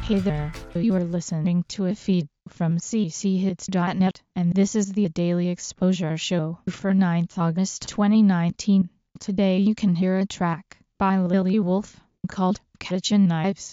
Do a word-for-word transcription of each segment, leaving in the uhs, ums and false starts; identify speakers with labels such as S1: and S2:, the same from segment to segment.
S1: Hey there, you are listening to a feed from c c hits dot net, and this is the Daily Exposure Show for ninth August twenty nineteen. Today you can hear a track by Lily Wolf called Kitchen Knives.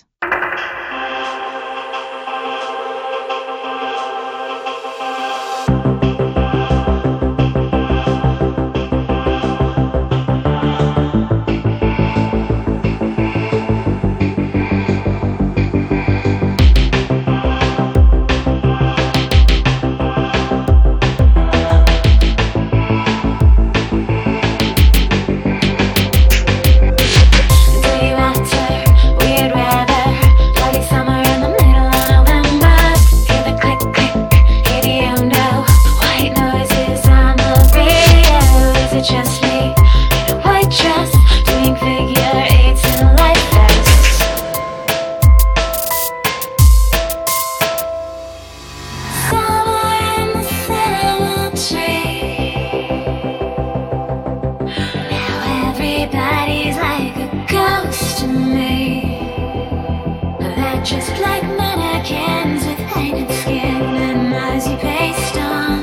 S2: Just like mannequins with painted skin and eyes you paste on.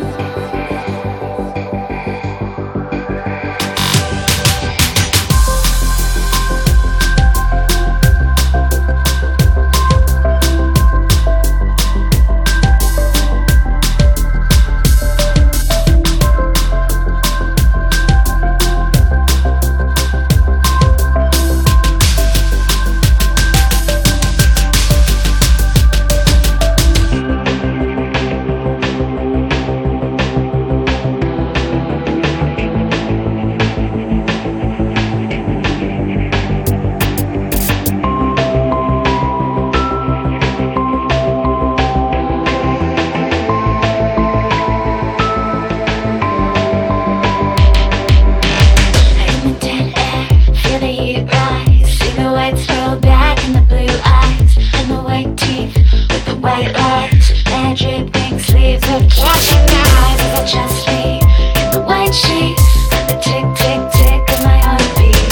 S2: White lights, magic pink sleeves of catching eyes. Is it just me in the white sheets and the tick, tick, tick of my heartbeat?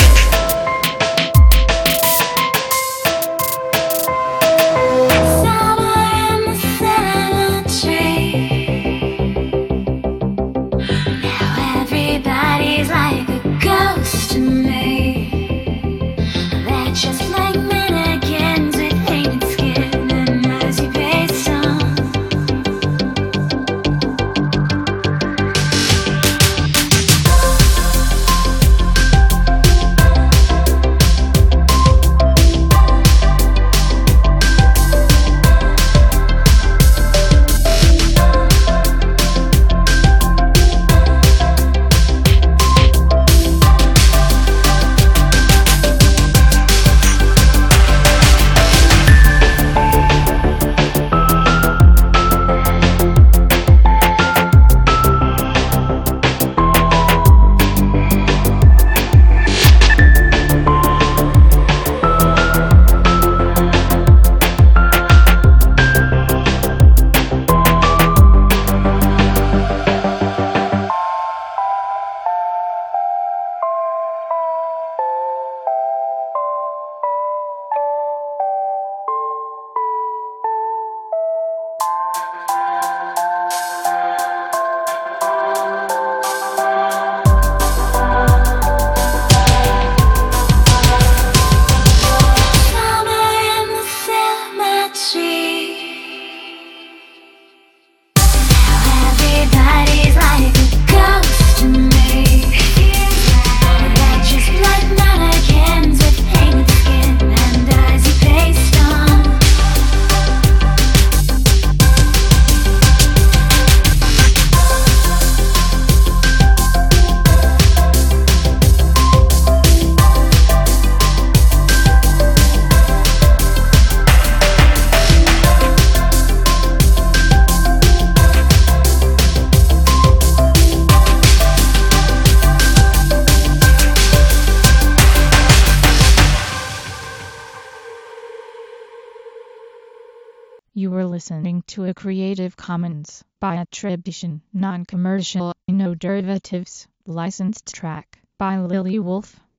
S2: Summer in the cemetery. Now everybody's like a ghost to me. They're just like mannequins with painted skin and eyes you paste on.
S1: You were listening to a Creative Commons by attribution, non-commercial, no derivatives, licensed track by Lily Wolf.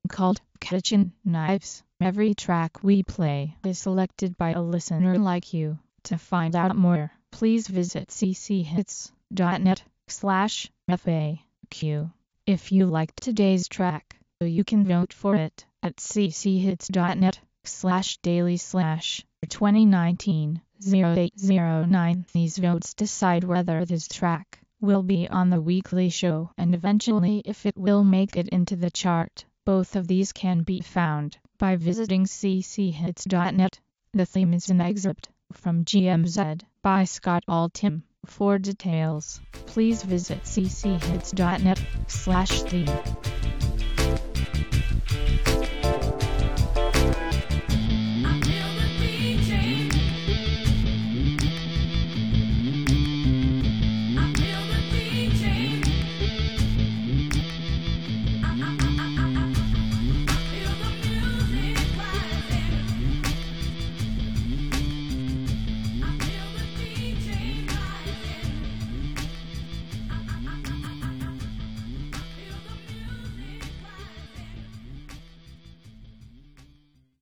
S1: called Kitchen Knives. Every track we play is selected by a listener like you. To find out more, please visit cchits.net slash FAQ. If you liked today's track, you can vote for it at cchits.net slash daily slash 2019 0809. These votes decide whether this track will be on the weekly show and eventually if it will make it into the chart. Both of these can be found by visiting cchits.net. The theme is an excerpt from G M Z by Scott Altham. For details, please visit cchits.net slash theme.